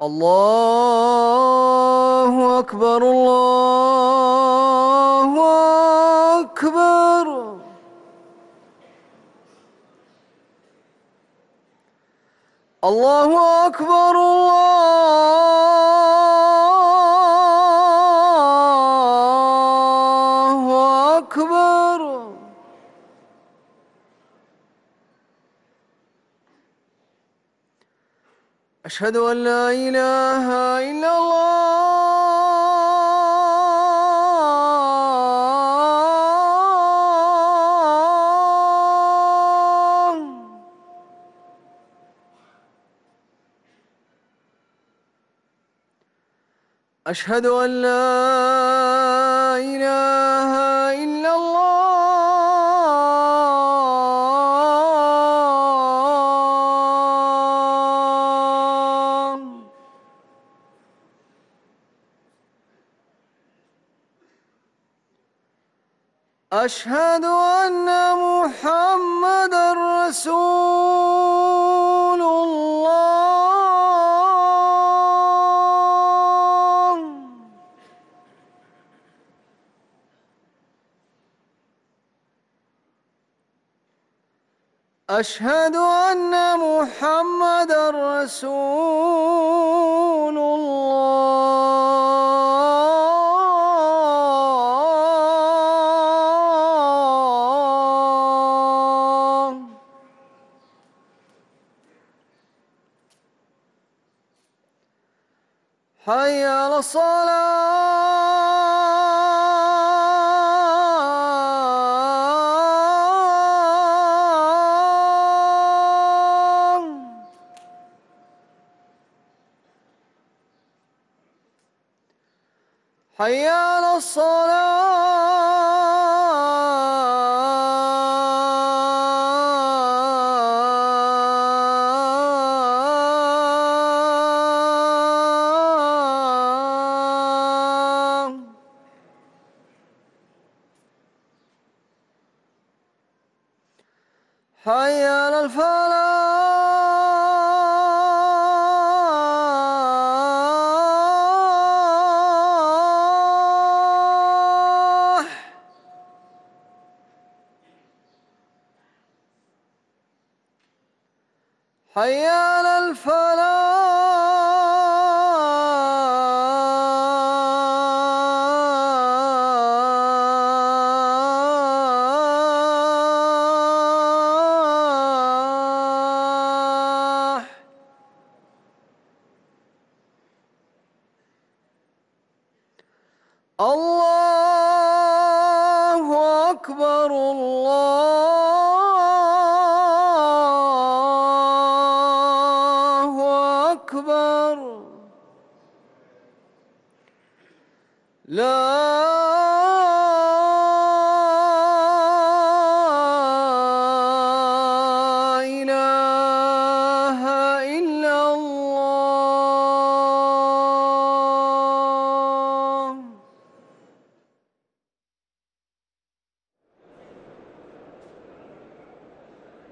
الله أكبر الله أكبر. الله أكبر الله أكبر. أشهد أن لا إله إلا الله. أشهد أن لا إله إلا الله. أشهد أن محمدًا رسول الله. أشهد أن محمدًا رسول الله. حي على الصلاة. حي على الصلاة. حي على الفلاح. حي على الفلاح. الله أكبر الله أكبر. لا